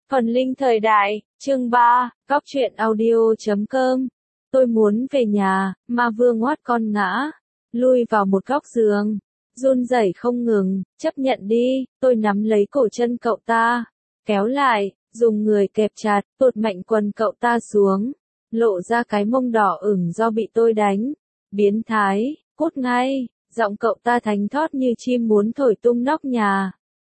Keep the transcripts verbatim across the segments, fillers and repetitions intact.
Phần linh thời đại, chương ba, góc truyện audio chấm com. Tôi muốn về nhà, ma vương ngoắt con ngã, lui vào một góc giường, run rẩy không ngừng, chấp nhận đi, tôi nắm lấy cổ chân cậu ta, kéo lại, dùng người kẹp chặt, tụt mạnh quần cậu ta xuống, lộ ra cái mông đỏ ửng do bị tôi đánh. Biến thái, cút ngay, giọng cậu ta thánh thót như chim muốn thổi tung nóc nhà.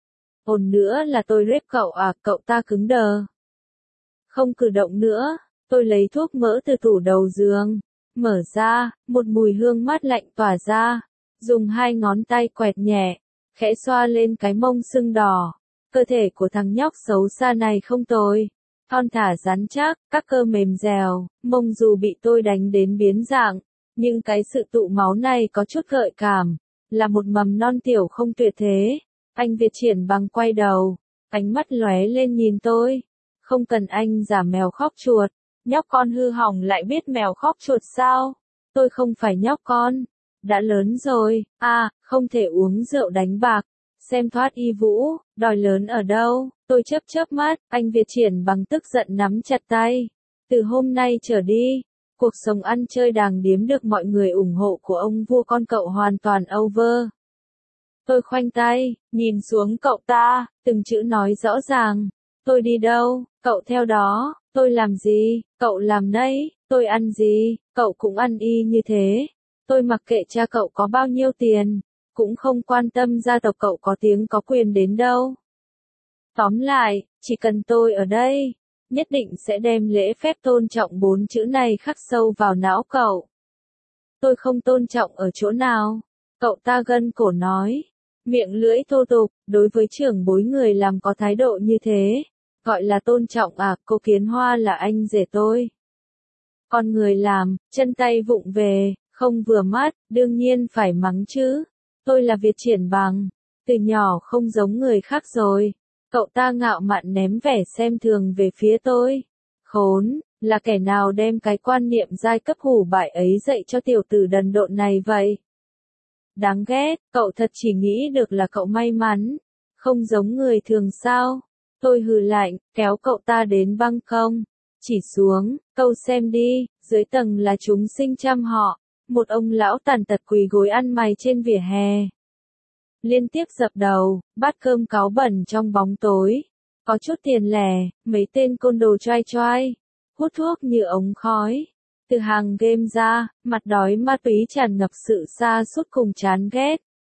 Ồn nữa là tôi rếp cậu à, cậu ta cứng đờ. Không cử động nữa, tôi lấy thuốc mỡ từ tủ đầu giường, mở ra, một mùi hương mát lạnh tỏa ra, dùng hai ngón tay quẹt nhẹ, khẽ xoa lên cái mông sưng đỏ. Cơ thể của thằng nhóc xấu xa này không tồi, thon thả rắn chắc, các cơ mềm dẻo, mông dù bị tôi đánh đến biến dạng, nhưng cái sự tụ máu này có chút gợi cảm, là một mầm non tiểu không tuyệt thế. Anh Việt Triển Bằng quay đầu, ánh mắt lóe lên nhìn tôi. Không cần anh giả mèo khóc chuột, nhóc con hư hỏng lại biết mèo khóc chuột sao? Tôi không phải nhóc con, đã lớn rồi, à, không thể uống rượu đánh bạc, xem thoát y vũ, đòi lớn ở đâu? Tôi chớp chớp mắt, anh Việt Triển Bằng tức giận nắm chặt tay. Từ hôm nay trở đi, cuộc sống ăn chơi đàng điếm được mọi người ủng hộ của ông vua con cậu hoàn toàn over. Tôi khoanh tay, nhìn xuống cậu ta, từng chữ nói rõ ràng. Tôi đi đâu, cậu theo đó, tôi làm gì, cậu làm nấy, tôi ăn gì, cậu cũng ăn y như thế. Tôi mặc kệ cha cậu có bao nhiêu tiền, cũng không quan tâm gia tộc cậu có tiếng có quyền đến đâu. Tóm lại, chỉ cần tôi ở đây, nhất định sẽ đem lễ phép tôn trọng bốn chữ này khắc sâu vào não cậu. Tôi không tôn trọng ở chỗ nào, cậu ta gân cổ nói. Miệng lưỡi thô tục, đối với trưởng bối người làm có thái độ như thế, gọi là tôn trọng à, cô Kiến Hoa là anh rể tôi. Còn người làm, chân tay vụng về, không vừa mắt, đương nhiên phải mắng chứ. Tôi là Việt Triển Bằng, từ nhỏ không giống người khác rồi. Cậu ta ngạo mạn ném vẻ xem thường về phía tôi. Khốn, là kẻ nào đem cái quan niệm giai cấp hủ bại ấy dạy cho tiểu tử đần độn này vậy? Đáng ghét, cậu thật chỉ nghĩ được là cậu may mắn, không giống người thường sao? Tôi hừ lạnh, kéo cậu ta đến băng không, chỉ xuống, câu xem đi, dưới tầng là chúng sinh trăm họ, một ông lão tàn tật quỳ gối ăn mày trên vỉa hè. Liên tiếp dập đầu, bát cơm cáu bẩn trong bóng tối, có chút tiền lẻ, mấy tên côn đồ choai choai, hút thuốc như ống khói. Từ hàng game ra, mặt đói ma túy tràn ngập sự sa sút cùng chán ghét.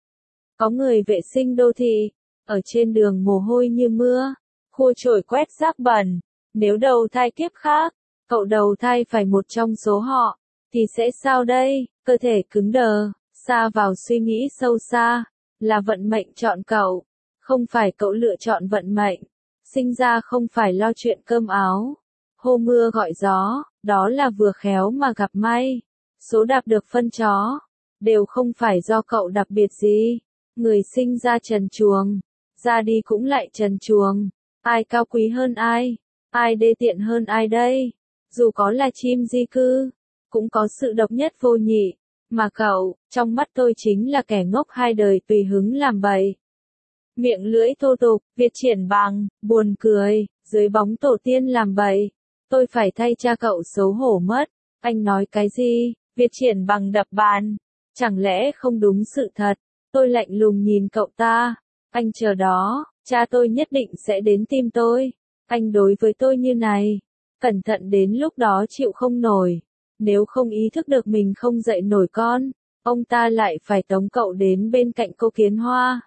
Có người vệ sinh đô thị, ở trên đường mồ hôi như mưa, khua chổi quét rác bẩn. Nếu đầu thai kiếp khác, cậu đầu thai phải một trong số họ, thì sẽ sao đây? Cơ thể cứng đờ, sa vào suy nghĩ sâu xa, là vận mệnh chọn cậu, không phải cậu lựa chọn vận mệnh. Sinh ra không phải lo chuyện cơm áo, hô mưa gọi gió. Đó là vừa khéo mà gặp may. Số đạp được phân chó, đều không phải do cậu đặc biệt gì. Người sinh ra trần truồng, ra đi cũng lại trần truồng. Ai cao quý hơn ai? Ai đê tiện hơn ai đây? Dù có là chim di cư, cũng có sự độc nhất vô nhị. Mà cậu, trong mắt tôi chính là kẻ ngốc hai đời tùy hứng làm bậy. Miệng lưỡi thô tục, Việt Triển Bằng, buồn cười, dưới bóng tổ tiên làm bậy. Tôi phải thay cha cậu xấu hổ mất. Anh nói cái gì? Việt Triển Bằng đập bàn. Chẳng lẽ không đúng sự thật? Tôi lạnh lùng nhìn cậu ta. Anh chờ đó, cha tôi nhất định sẽ đến tìm tôi. Anh đối với tôi như này. Cẩn thận đến lúc đó chịu không nổi. Nếu không ý thức được mình không dạy nổi con, ông ta lại phải tống cậu đến bên cạnh cô Kiến Hoa.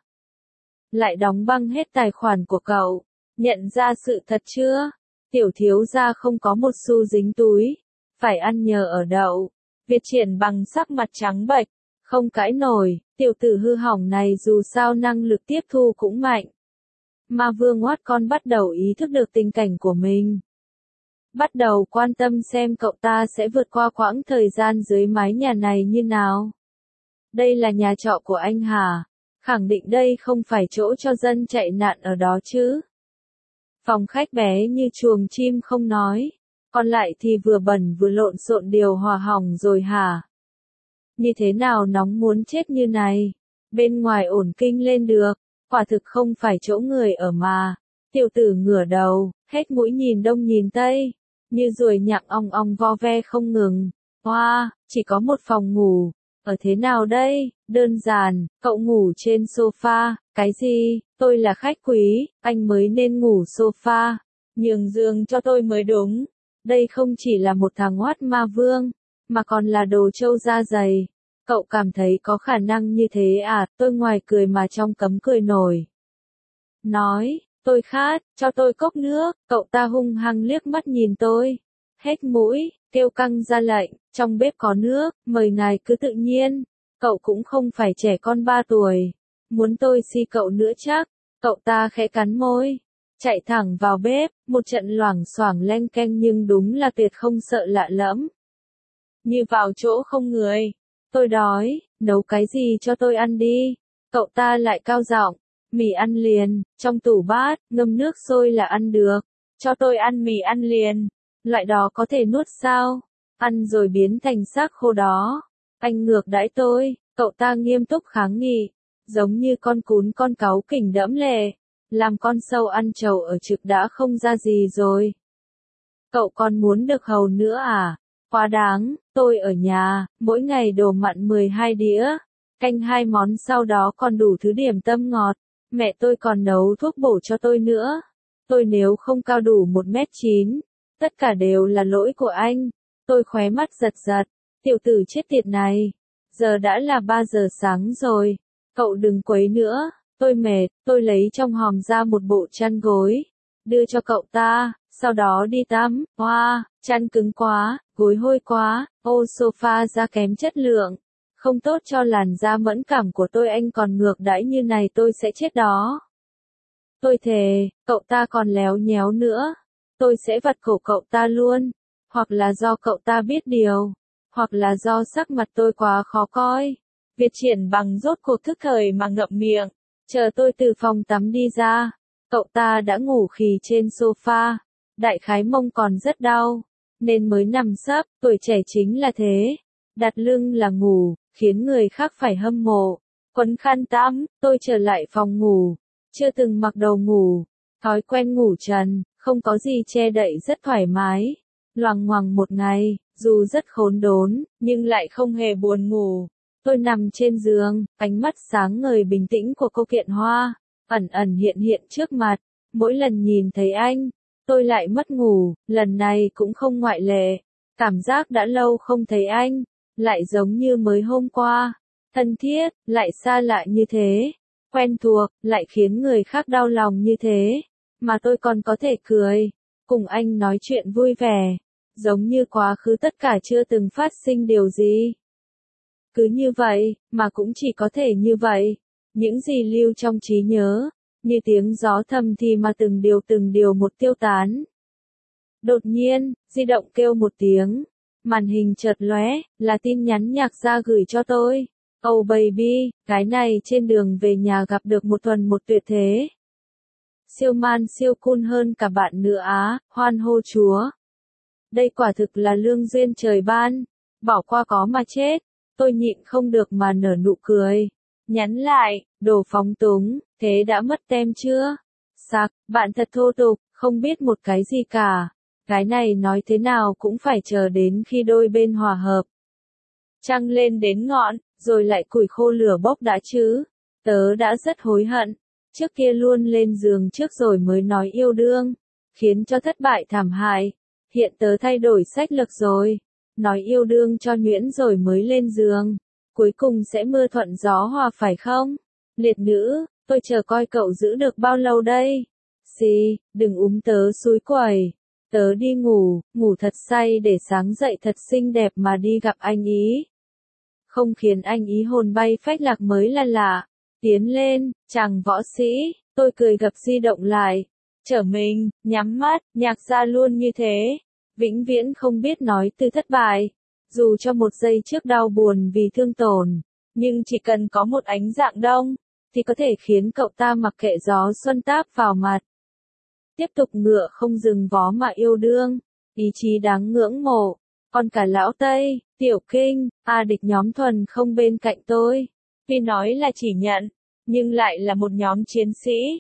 Lại đóng băng hết tài khoản của cậu. Nhận ra sự thật chưa? Tiểu thiếu gia không có một xu dính túi, phải ăn nhờ ở đậu. Việt Triển Bằng sắc mặt trắng bệch, không cãi nổi, tiểu tử hư hỏng này dù sao năng lực tiếp thu cũng mạnh. Ma vương ngoắt con bắt đầu ý thức được tình cảnh của mình. Bắt đầu quan tâm xem cậu ta sẽ vượt qua quãng thời gian dưới mái nhà này như nào. Đây là nhà trọ của anh hả? Khẳng định đây không phải chỗ cho dân chạy nạn ở đó chứ. Phòng khách bé như chuồng chim không nói, còn lại thì vừa bẩn vừa lộn xộn điều hòa hỏng rồi hả? Như thế nào nóng muốn chết như này? Bên ngoài ổn kinh lên được, quả thực không phải chỗ người ở mà. Tiểu tử ngửa đầu, hết mũi nhìn đông nhìn tây, như ruồi nhặng ong ong vo ve không ngừng. Hoa, wow, chỉ có một phòng ngủ, ở thế nào đây? Đơn giản, cậu ngủ trên sofa, cái gì? Tôi là khách quý, anh mới nên ngủ sofa, nhường giường cho tôi mới đúng. Đây không chỉ là một thằng oát ma vương, mà còn là đồ trâu da dày. Cậu cảm thấy có khả năng như thế à? Tôi ngoài cười mà trong cấm cười nổi. Nói, tôi khát, cho tôi cốc nước. Cậu ta hung hăng liếc mắt nhìn tôi. Hết mũi, kêu căng ra lệnh, trong bếp có nước, mời ngài cứ tự nhiên. Cậu cũng không phải trẻ con ba tuổi. Muốn tôi si cậu nữa chắc. Cậu ta khẽ cắn môi. Chạy thẳng vào bếp, một trận loảng xoảng leng keng nhưng đúng là tuyệt không sợ lạ lẫm. Như vào chỗ không người. Tôi đói, nấu cái gì cho tôi ăn đi. Cậu ta lại cao giọng, mì ăn liền, trong tủ bát, ngâm nước sôi là ăn được. Cho tôi ăn mì ăn liền. Loại đó có thể nuốt sao? Ăn rồi biến thành xác khô đó. Anh ngược đãi tôi, cậu ta nghiêm túc kháng nghị. Giống như con cún con cáu kỉnh đẫm lệ. Làm con sâu ăn trầu ở trực đã không ra gì rồi. Cậu còn muốn được hầu nữa à? Quá đáng, tôi ở nhà, mỗi ngày đồ mặn mười hai đĩa, canh hai món sau đó còn đủ thứ điểm tâm ngọt. Mẹ tôi còn nấu thuốc bổ cho tôi nữa. Tôi nếu không cao đủ một mét chín, tất cả đều là lỗi của anh. Tôi khóe mắt giật giật, tiểu tử chết tiệt này. Giờ đã là ba giờ sáng rồi, cậu đừng quấy nữa. Tôi mệt, tôi lấy trong hòm ra một bộ chăn gối, đưa cho cậu ta, sau đó đi tắm. Hoa, wow, chăn cứng quá, gối hôi quá, ô sofa da kém chất lượng, không tốt cho làn da mẫn cảm của tôi, anh còn ngược đãi như này tôi sẽ chết đó. Tôi thề, cậu ta còn léo nhéo nữa, tôi sẽ vặt cổ cậu ta luôn, hoặc là do cậu ta biết điều, hoặc là do sắc mặt tôi quá khó coi. Việt Triển Bằng rốt cuộc thức thời mà ngậm miệng. Chờ tôi từ phòng tắm đi ra, cậu ta đã ngủ khì trên sofa, đại khái mông còn rất đau, nên mới nằm sấp. Tuổi trẻ chính là thế, đặt lưng là ngủ, khiến người khác phải hâm mộ. Quấn khăn tắm, tôi trở lại phòng ngủ, chưa từng mặc đồ ngủ, thói quen ngủ trần, không có gì che đậy rất thoải mái. Loằng ngoằng một ngày, dù rất khốn đốn, nhưng lại không hề buồn ngủ. Tôi nằm trên giường, ánh mắt sáng ngời bình tĩnh của cô Kiện Hoa, ẩn ẩn hiện hiện trước mặt. Mỗi lần nhìn thấy anh, tôi lại mất ngủ, lần này cũng không ngoại lệ. Cảm giác đã lâu không thấy anh, lại giống như mới hôm qua. Thân thiết, lại xa lạ như thế. Quen thuộc, lại khiến người khác đau lòng như thế. Mà tôi còn có thể cười, cùng anh nói chuyện vui vẻ. Giống như quá khứ tất cả chưa từng phát sinh điều gì. Cứ như vậy, mà cũng chỉ có thể như vậy. Những gì lưu trong trí nhớ, như tiếng gió thầm thì mà từng điều từng điều một tiêu tán. Đột nhiên, di động kêu một tiếng, màn hình chợt lóe, là tin nhắn Nhạc Gia gửi cho tôi. Oh baby, cái này trên đường về nhà gặp được một tuần một tuyệt thế. Siêu man siêu cool hơn cả bạn nữa á, hoan hô chúa. Đây quả thực là lương duyên trời ban, bỏ qua có mà chết. Tôi nhịn không được mà nở nụ cười. Nhắn lại, đồ phóng túng, thế đã mất tem chưa? Sặc, bạn thật thô tục, không biết một cái gì cả. Cái này nói thế nào cũng phải chờ đến khi đôi bên hòa hợp. Trăng lên đến ngọn, rồi lại củi khô lửa bốc đã chứ. Tớ đã rất hối hận. Trước kia luôn lên giường trước rồi mới nói yêu đương, khiến cho thất bại thảm hại. Hiện tớ thay đổi sách lược rồi. Nói yêu đương cho nhuyễn rồi mới lên giường. Cuối cùng sẽ mưa thuận gió hòa phải không? Liệt nữ, tôi chờ coi cậu giữ được bao lâu đây? Xì, đừng úm tớ xúi quẩy. Tớ đi ngủ, ngủ thật say để sáng dậy thật xinh đẹp mà đi gặp anh ý. Không khiến anh ý hồn bay phách lạc mới là lạ. Tiến lên, chàng võ sĩ, tôi cười gập di động lại. Trở mình, nhắm mắt, Nhạc Gia luôn như thế. Vĩnh viễn không biết nói từ thất bại. Dù cho một giây trước đau buồn vì thương tổn, nhưng chỉ cần có một ánh dạng đông, thì có thể khiến cậu ta mặc kệ gió xuân táp vào mặt. Tiếp tục ngựa không dừng vó mà yêu đương, ý chí đáng ngưỡng mộ. Còn cả lão Tây, Tiểu Kinh, A Địch nhóm thuần không bên cạnh tôi. Tuy nói là chỉ nhận, nhưng lại là một nhóm chiến sĩ.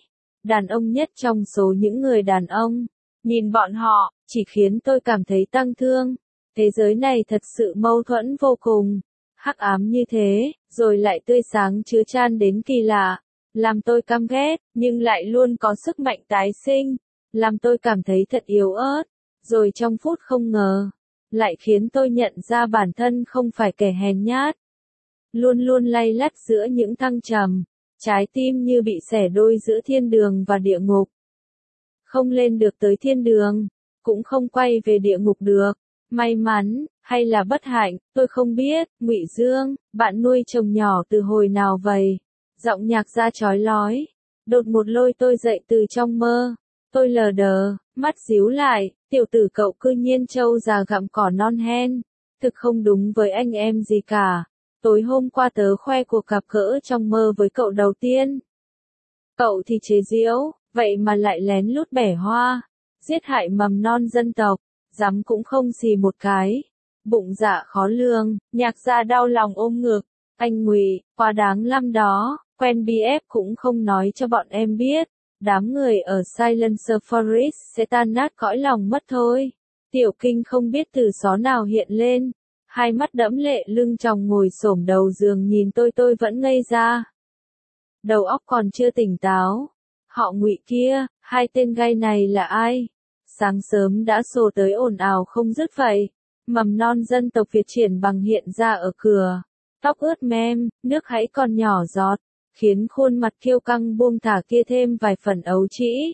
đàn ông nhất trong số những người đàn ông. Nhìn bọn họ, chỉ khiến tôi cảm thấy tăng thương. Thế giới này thật sự mâu thuẫn vô cùng. Hắc ám như thế, rồi lại tươi sáng chứa chan đến kỳ lạ. Làm tôi căm ghét, nhưng lại luôn có sức mạnh tái sinh. Làm tôi cảm thấy thật yếu ớt. Rồi trong phút không ngờ, lại khiến tôi nhận ra bản thân không phải kẻ hèn nhát. Luôn luôn lay lắt giữa những thăng trầm. Trái tim như bị xẻ đôi giữa thiên đường và địa ngục. Không lên được tới thiên đường, cũng không quay về địa ngục được. May mắn, hay là bất hạnh, tôi không biết. Ngụy Dương, bạn nuôi chồng nhỏ từ hồi nào vậy? Giọng Nhạc Gia chói lói. Đột một lôi tôi dậy từ trong mơ. Tôi lờ đờ, mắt díu lại, tiểu tử cậu cư nhiên trâu già gặm cỏ non hen. Thực không đúng với anh em gì cả. Tối hôm qua tớ khoe cuộc gặp gỡ trong mơ với cậu đầu tiên. Cậu thì chế giễu, vậy mà lại lén lút bẻ hoa, giết hại mầm non dân tộc, dám cũng không xì một cái. Bụng dạ khó lường, Nhạc Gia đau lòng ôm ngực. Anh Ngụy, quá đáng lắm đó, quen bê ép cũng không nói cho bọn em biết. Đám người ở Silencer Forest sẽ tan nát cõi lòng mất thôi. Tiểu Kinh không biết từ xó nào hiện lên. Hai mắt đẫm lệ lưng tròng ngồi xổm đầu giường nhìn tôi tôi vẫn ngây ra. Đầu óc còn chưa tỉnh táo. Họ Ngụy kia, hai tên gai này là ai? Sáng sớm đã xô tới ồn ào không dứt vậy. Mầm non dân tộc Việt Triển Bằng hiện ra ở cửa. Tóc ướt mem, nước hãy còn nhỏ giọt, khiến khuôn mặt kiêu căng buông thả kia thêm vài phần ấu trĩ.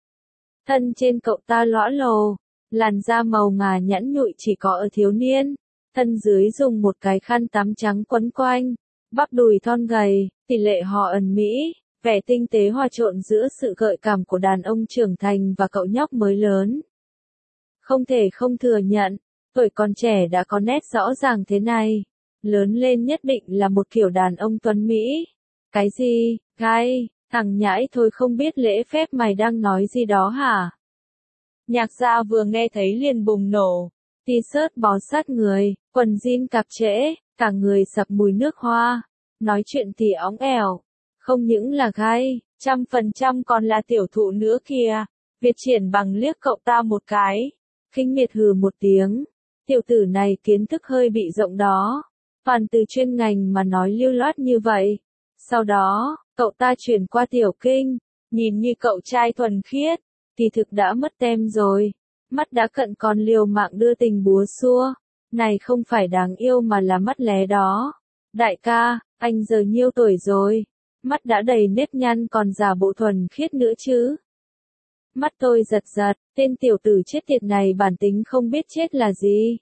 Thân trên cậu ta lõa lồ, làn da màu ngà nhẵn nhụi chỉ có ở thiếu niên. Thân dưới dùng một cái khăn tắm trắng quấn quanh, bắp đùi thon gầy, tỷ lệ họ ẩn mỹ, vẻ tinh tế hòa trộn giữa sự gợi cảm của đàn ông trưởng thành và cậu nhóc mới lớn. Không thể không thừa nhận, tuổi còn trẻ đã có nét rõ ràng thế này, lớn lên nhất định là một kiểu đàn ông tuấn Mỹ. Cái gì, gai, thằng nhãi thôi không biết lễ phép mày đang nói gì đó hả? Nhạc Gia vừa nghe thấy liền bùng nổ. T-shirt bó sát người, quần jean cạp trễ, cả người sặc mùi nước hoa. Nói chuyện thì óng ẻo. Không những là gai, trăm phần trăm còn là tiểu thụ nữa kìa. Việt Triển Bằng liếc cậu ta một cái. Khinh miệt hừ một tiếng. Tiểu tử này kiến thức hơi bị rộng đó. Toàn từ chuyên ngành mà nói lưu loát như vậy. Sau đó, cậu ta chuyển qua Tiểu Kinh. Nhìn như cậu trai thuần khiết. Thì thực đã mất tem rồi. Mắt đã cận còn liều mạng đưa tình búa xua. Này không phải đáng yêu mà là mắt lé đó. Đại ca, anh giờ nhiêu tuổi rồi? Mắt đã đầy nếp nhăn còn giả bộ thuần khiết nữa chứ. Mắt tôi giật giật, tên tiểu tử chết tiệt này bản tính không biết chết là gì.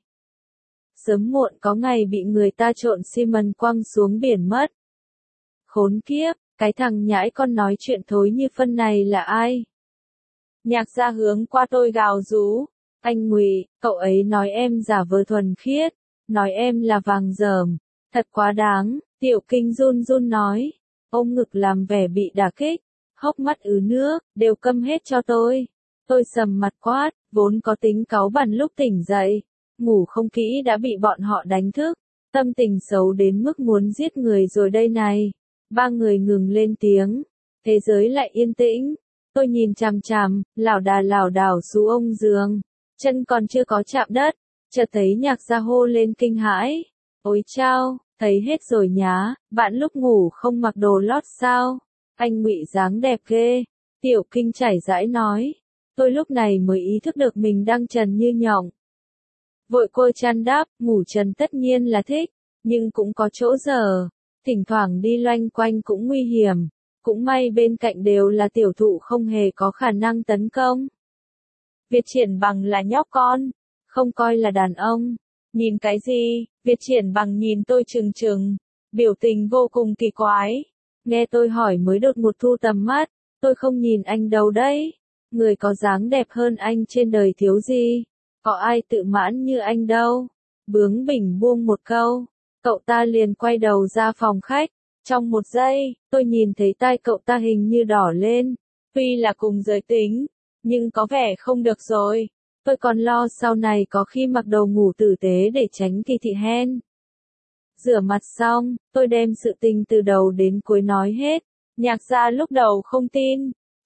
Sớm muộn có ngày bị người ta trộn xi măng quăng xuống biển mất. Khốn kiếp, cái thằng nhãi con nói chuyện thối như phân này là ai? Nhạc Gia hướng qua tôi gào rú. Anh Ngụy, cậu ấy nói em giả vờ thuần khiết, nói em là vàng dởm, thật quá đáng. Tiểu Kinh run run nói, ôm ngực làm vẻ bị đả kích, hốc mắt ứ nước, đều câm hết cho tôi. Tôi sầm mặt quát, vốn có tính cáu bẳn lúc tỉnh dậy, ngủ không kỹ đã bị bọn họ đánh thức, tâm tình xấu đến mức muốn giết người rồi đây này. Ba người ngừng lên tiếng, thế giới lại yên tĩnh. Tôi nhìn chằm chằm, lảo đà lảo đảo xuống ông giường, chân còn chưa có chạm đất, chợt thấy Nhạc Gia hô lên kinh hãi. Ôi chao, thấy hết rồi nhá, bạn lúc ngủ không mặc đồ lót sao? Anh Ngụy dáng đẹp ghê. Tiểu Kinh chảy rãi nói. Tôi lúc này mới ý thức được mình đang trần như nhộng. Vội côi chăn đắp, ngủ trần tất nhiên là thích, nhưng cũng có chỗ dở. Thỉnh thoảng đi loanh quanh cũng nguy hiểm. Cũng may bên cạnh đều là tiểu thụ không hề có khả năng tấn công. Việt Triển Bằng là nhóc con, không coi là đàn ông. Nhìn cái gì? Việt Triển Bằng nhìn tôi trừng trừng, biểu tình vô cùng kỳ quái. Nghe tôi hỏi mới đột một thu tầm mắt, tôi không nhìn anh đâu đấy. Người có dáng đẹp hơn anh trên đời thiếu gì. Có ai tự mãn như anh đâu. Bướng bỉnh buông một câu, cậu ta liền quay đầu ra phòng khách. Trong một giây, tôi nhìn thấy tai cậu ta hình như đỏ lên. Tuy là cùng giới tính, nhưng có vẻ không được rồi. Tôi còn lo sau này có khi mặc đồ ngủ tử tế để tránh kỳ thị hen. Rửa mặt xong, tôi đem sự tình từ đầu đến cuối nói hết. Nhạc Gia lúc đầu không tin.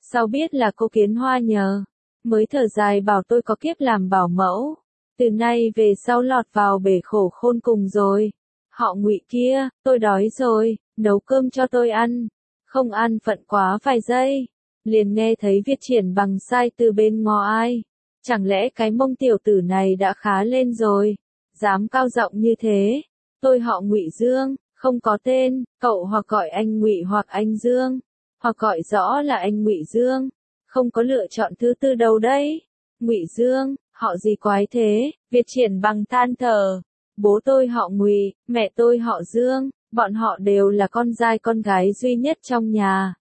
Sau biết là cô Kiến Hoa nhờ, mới thở dài bảo tôi có kiếp làm bảo mẫu. Từ nay về sau lọt vào bể khổ khôn cùng rồi. Họ Ngụy kia, tôi đói rồi, nấu cơm cho tôi ăn. Không ăn phận quá vài giây, liền nghe thấy Việt Triển Bằng sai từ bên ngõ ai. Chẳng lẽ cái mông tiểu tử này đã khá lên rồi, dám cao giọng như thế. Tôi họ Ngụy Dương, không có tên, cậu hoặc gọi anh Ngụy hoặc anh Dương, hoặc gọi rõ là anh Ngụy Dương, không có lựa chọn thứ tư đâu đấy. Ngụy Dương, họ gì quái thế? Việt Triển Bằng than thở. Bố tôi họ Ngụy, mẹ tôi họ Dương, bọn họ đều là con trai con gái duy nhất trong nhà.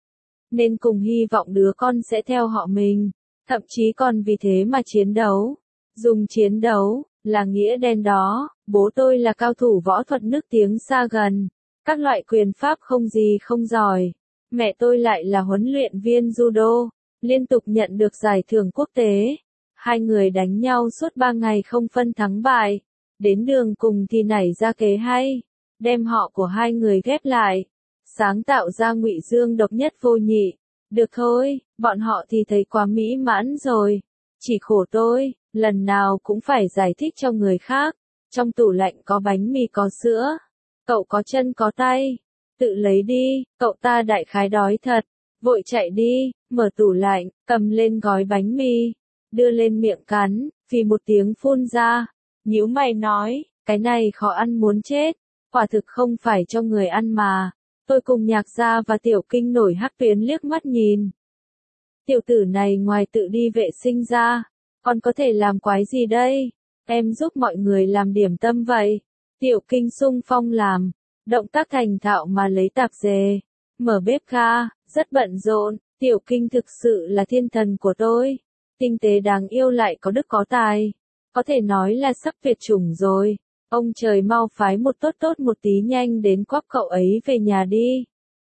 Nên cùng hy vọng đứa con sẽ theo họ mình, thậm chí còn vì thế mà chiến đấu. Dùng chiến đấu, là nghĩa đen đó, bố tôi là cao thủ võ thuật nước tiếng xa gần, các loại quyền pháp không gì không giỏi. Mẹ tôi lại là huấn luyện viên judo, liên tục nhận được giải thưởng quốc tế. Hai người đánh nhau suốt ba ngày không phân thắng bại. Đến đường cùng thì nảy ra kế hay, đem họ của hai người ghép lại, sáng tạo ra Ngụy Dương độc nhất vô nhị. Được thôi, bọn họ thì thấy quá mỹ mãn rồi. Chỉ khổ tôi, lần nào cũng phải giải thích cho người khác. Trong tủ lạnh có bánh mì có sữa. Cậu có chân có tay. Tự lấy đi, cậu ta đại khái đói thật. Vội chạy đi, mở tủ lạnh, cầm lên gói bánh mì. Đưa lên miệng cắn, vì một tiếng phun ra. Nhíu mày nói, cái này khó ăn muốn chết. Quả thực không phải cho người ăn mà. Tôi cùng Nhạc Gia và Tiểu Kinh nổi hắc tuyến liếc mắt nhìn. Tiểu tử này ngoài tự đi vệ sinh ra, còn có thể làm quái gì đây? Em giúp mọi người làm điểm tâm vậy. Tiểu Kinh xung phong làm, động tác thành thạo mà lấy tạp dề, mở bếp ga, rất bận rộn. Tiểu Kinh thực sự là thiên thần của tôi. Tinh tế đáng yêu lại có đức có tài. Có thể nói là sắp tuyệt chủng rồi. Ông trời mau phái một tốt tốt một tí nhanh đến quắp cậu ấy về nhà đi.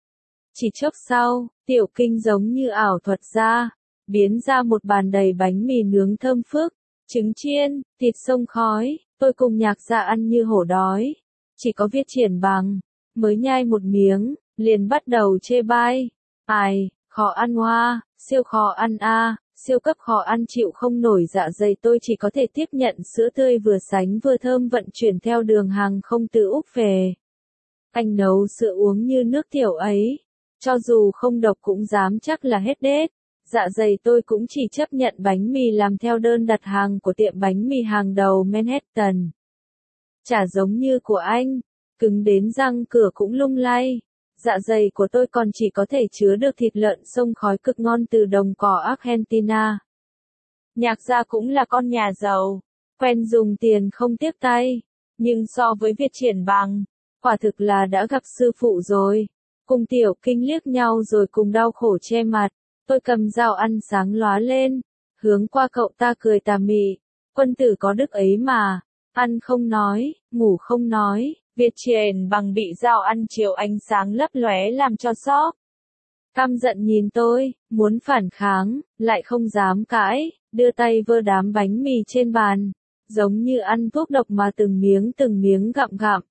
Chỉ chốc sau, Tiểu Kinh giống như ảo thuật ra, biến ra một bàn đầy bánh mì nướng thơm phức, trứng chiên, thịt xông khói. Tôi cùng Nhạc Gia ăn như hổ đói. Chỉ có Việt Triển Bằng mới nhai một miếng, liền bắt đầu chê bai. Ai, khó ăn hoa, siêu khó ăn a, siêu cấp khó ăn chịu không nổi dạ dày tôi chỉ có thể tiếp nhận sữa tươi vừa sánh vừa thơm vận chuyển theo đường hàng không từ Úc về. Anh nấu sữa uống như nước tiểu ấy, cho dù không độc cũng dám chắc là hết đét. Dạ dày tôi cũng chỉ chấp nhận bánh mì làm theo đơn đặt hàng của tiệm bánh mì hàng đầu Manhattan. Chả giống như của anh, cứng đến răng cửa cũng lung lay. Dạ dày của tôi còn chỉ có thể chứa được thịt lợn xông khói cực ngon từ đồng cỏ Argentina. Nhạc Gia cũng là con nhà giàu, quen dùng tiền không tiếc tay, nhưng so với Việt Triển Bằng, quả thực là đã gặp sư phụ rồi. Cùng Tiểu Kinh liếc nhau rồi cùng đau khổ che mặt. Tôi cầm dao ăn sáng lóa lên, hướng qua cậu ta cười tà mị. Quân tử có đức ấy mà, ăn không nói, ngủ không nói. Việt Triển Bằng bị dao ăn chiếu ánh sáng lấp lóe làm cho sốc. Căm giận nhìn tôi, muốn phản kháng, lại không dám cãi, đưa tay vơ đám bánh mì trên bàn, giống như ăn thuốc độc mà từng miếng từng miếng gặm gặm.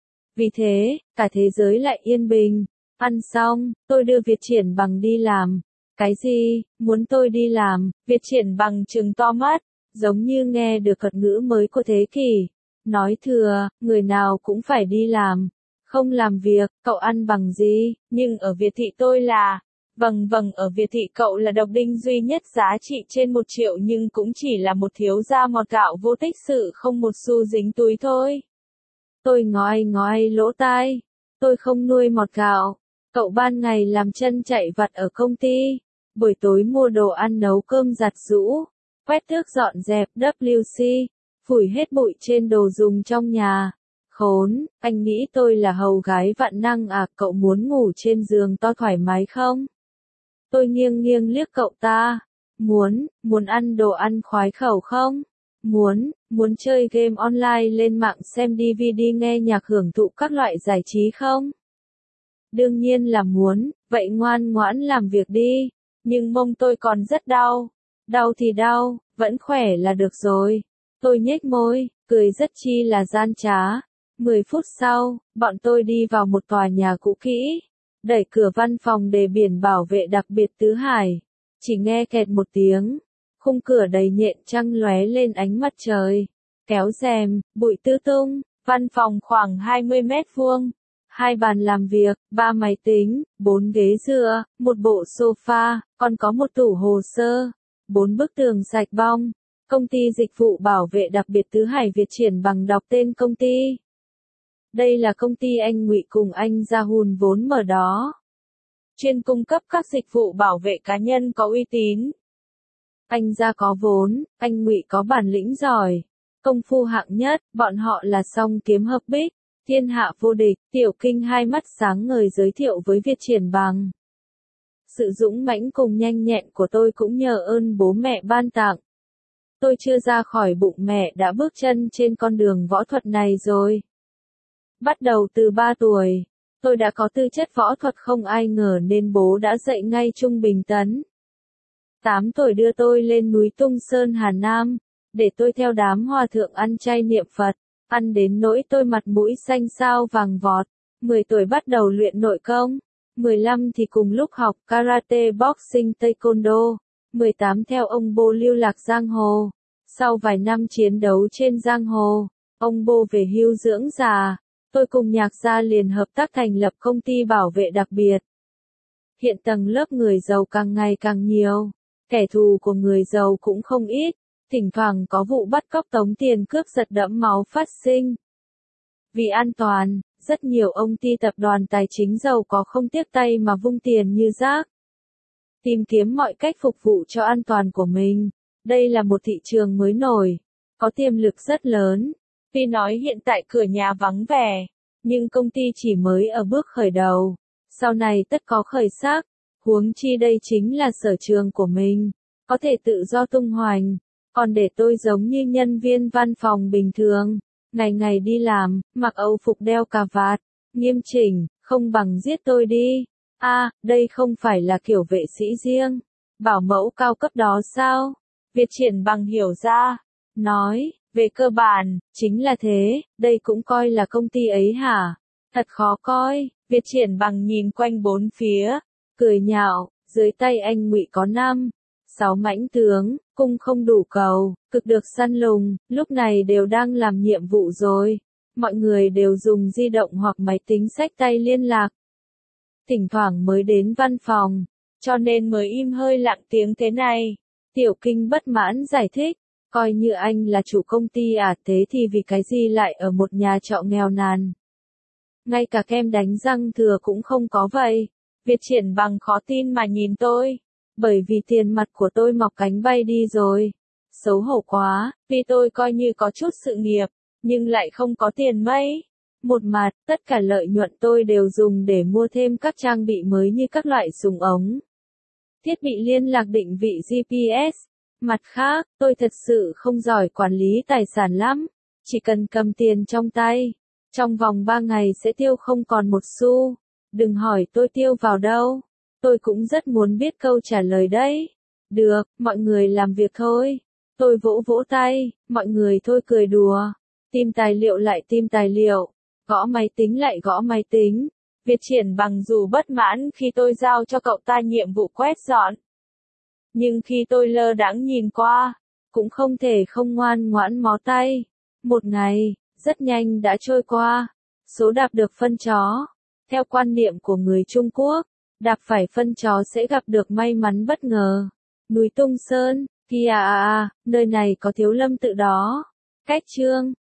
Vì thế, cả thế giới lại yên bình. Ăn xong, tôi đưa Việt Triển Bằng đi làm. Cái gì, muốn tôi đi làm? Việt Triển Bằng trừng to mắt, giống như nghe được thuật ngữ mới của thế kỷ. Nói thừa, người nào cũng phải đi làm. Không làm việc, cậu ăn bằng gì? Nhưng ở Việt thị tôi là... Vâng vâng, ở Việt thị cậu là độc đinh duy nhất giá trị trên một triệu nhưng cũng chỉ là một thiếu gia mọt gạo vô tích sự không một xu dính túi thôi. Tôi ngói ngói lỗ tai. Tôi không nuôi mọt gạo. Cậu ban ngày làm chân chạy vặt ở công ty. Buổi tối mua đồ ăn nấu cơm giặt giũ. Quét tước dọn dẹp W C. Phủi hết bụi trên đồ dùng trong nhà. Khốn, anh nghĩ tôi là hầu gái vạn năng à? Cậu muốn ngủ trên giường to thoải mái không? Tôi nghiêng nghiêng liếc cậu ta. Muốn, muốn ăn đồ ăn khoái khẩu không? Muốn, muốn chơi game online lên mạng xem D V D nghe nhạc hưởng thụ các loại giải trí không? Đương nhiên là muốn, vậy ngoan ngoãn làm việc đi. Nhưng mông tôi còn rất đau. Đau thì đau, vẫn khỏe là được rồi. Tôi nhếch môi, cười rất chi là gian trá. Mười phút sau, bọn tôi đi vào một tòa nhà cũ kỹ. đẩy cửa văn phòng để biển bảo vệ đặc biệt Tứ Hải. Chỉ nghe kẹt một tiếng, khung cửa đầy nhện trăng lóe lên ánh mặt trời. Kéo rèm, bụi tứ tung, văn phòng khoảng hai mươi mét vuông. Hai bàn làm việc, ba máy tính, bốn ghế dựa, một bộ sofa, còn có một tủ hồ sơ, bốn bức tường sạch bong. Công ty dịch vụ bảo vệ đặc biệt Tứ Hải Việt Triển bằng đọc tên công ty. Đây là công ty anh Ngụy cùng anh Gia hùn vốn mở đó. Chuyên cung cấp các dịch vụ bảo vệ cá nhân có uy tín. Anh Gia có vốn, anh Ngụy có bản lĩnh giỏi, công phu hạng nhất, bọn họ là song kiếm hợp bích, thiên hạ vô địch. Tiểu Kinh hai mắt sáng ngời giới thiệu với Việt Triển bằng. Sự dũng mãnh cùng nhanh nhẹn của tôi cũng nhờ ơn bố mẹ ban tặng. Tôi chưa ra khỏi bụng mẹ đã bước chân trên con đường võ thuật này rồi. Bắt đầu từ ba tuổi, tôi đã có tư chất võ thuật không ai ngờ nên bố đã dạy ngay Trung Bình Tấn. tám tuổi đưa tôi lên núi Tung Sơn Hà Nam, để tôi theo đám hòa thượng ăn chay niệm Phật, ăn đến nỗi tôi mặt mũi xanh xao vàng vọt. mười tuổi bắt đầu luyện nội công, mười lăm thì cùng lúc học karate, boxing, taekwondo, mười tám theo ông Bô lưu lạc giang hồ. Sau vài năm chiến đấu trên giang hồ, ông Bô về hưu dưỡng già, tôi cùng Nhạc gia liền hợp tác thành lập công ty bảo vệ đặc biệt. Hiện tầng lớp người giàu càng ngày càng nhiều, kẻ thù của người giàu cũng không ít, thỉnh thoảng có vụ bắt cóc tống tiền cướp giật đẫm máu phát sinh. Vì an toàn, rất nhiều ông ty tập đoàn tài chính giàu có không tiếc tay mà vung tiền như rác. Tìm kiếm mọi cách phục vụ cho an toàn của mình. Đây là một thị trường mới nổi, có tiềm lực rất lớn. Tuy nói hiện tại cửa nhà vắng vẻ, nhưng công ty chỉ mới ở bước khởi đầu, sau này tất có khởi sắc, huống chi đây chính là sở trường của mình, có thể tự do tung hoành, còn để tôi giống như nhân viên văn phòng bình thường, ngày ngày đi làm, mặc âu phục đeo cà vạt, nghiêm chỉnh, không bằng giết tôi đi. A, à, đây không phải là kiểu vệ sĩ riêng, bảo mẫu cao cấp đó sao? Việt Triển bằng hiểu ra, nói, về cơ bản, chính là thế, đây cũng coi là công ty ấy hả? Thật khó coi. Việt Triển bằng nhìn quanh bốn phía, cười nhạo, dưới tay anh Ngụy có năm, sáu mãnh tướng, cung không đủ cầu, cực được săn lùng, lúc này đều đang làm nhiệm vụ rồi. Mọi người đều dùng di động hoặc máy tính xách tay liên lạc. Thỉnh thoảng mới đến văn phòng, cho nên mới im hơi lặng tiếng thế này. Tiểu Kinh bất mãn giải thích, coi như anh là chủ công ty à, thế thì vì cái gì lại ở một nhà trọ nghèo nàn. Ngay cả kem đánh răng thừa cũng không có vậy. Việt Triển bằng khó tin mà nhìn tôi, bởi vì tiền mặt của tôi mọc cánh bay đi rồi. Xấu hổ quá, vì tôi coi như có chút sự nghiệp, nhưng lại không có tiền mấy. Một mặt, tất cả lợi nhuận tôi đều dùng để mua thêm các trang bị mới như các loại súng ống, thiết bị liên lạc định vị giê pê ét. Mặt khác, tôi thật sự không giỏi quản lý tài sản lắm, chỉ cần cầm tiền trong tay, trong vòng ba ngày sẽ tiêu không còn một xu. Đừng hỏi tôi tiêu vào đâu, tôi cũng rất muốn biết câu trả lời đấy. Được, mọi người làm việc thôi. Tôi vỗ vỗ tay, mọi người thôi cười đùa. Tìm tài liệu lại tìm tài liệu, gõ máy tính lại gõ máy tính. Việt Triển bằng dù bất mãn khi tôi giao cho cậu ta nhiệm vụ quét dọn, nhưng khi tôi lơ đãng nhìn qua, cũng không thể không ngoan ngoãn mó tay. Một ngày, rất nhanh đã trôi qua. Số đạp được phân chó. Theo quan niệm của người Trung Quốc, đạp phải phân chó sẽ gặp được may mắn bất ngờ. Núi Tung Sơn, Kia à à, nơi này có thiếu lâm tự đó. Cách chương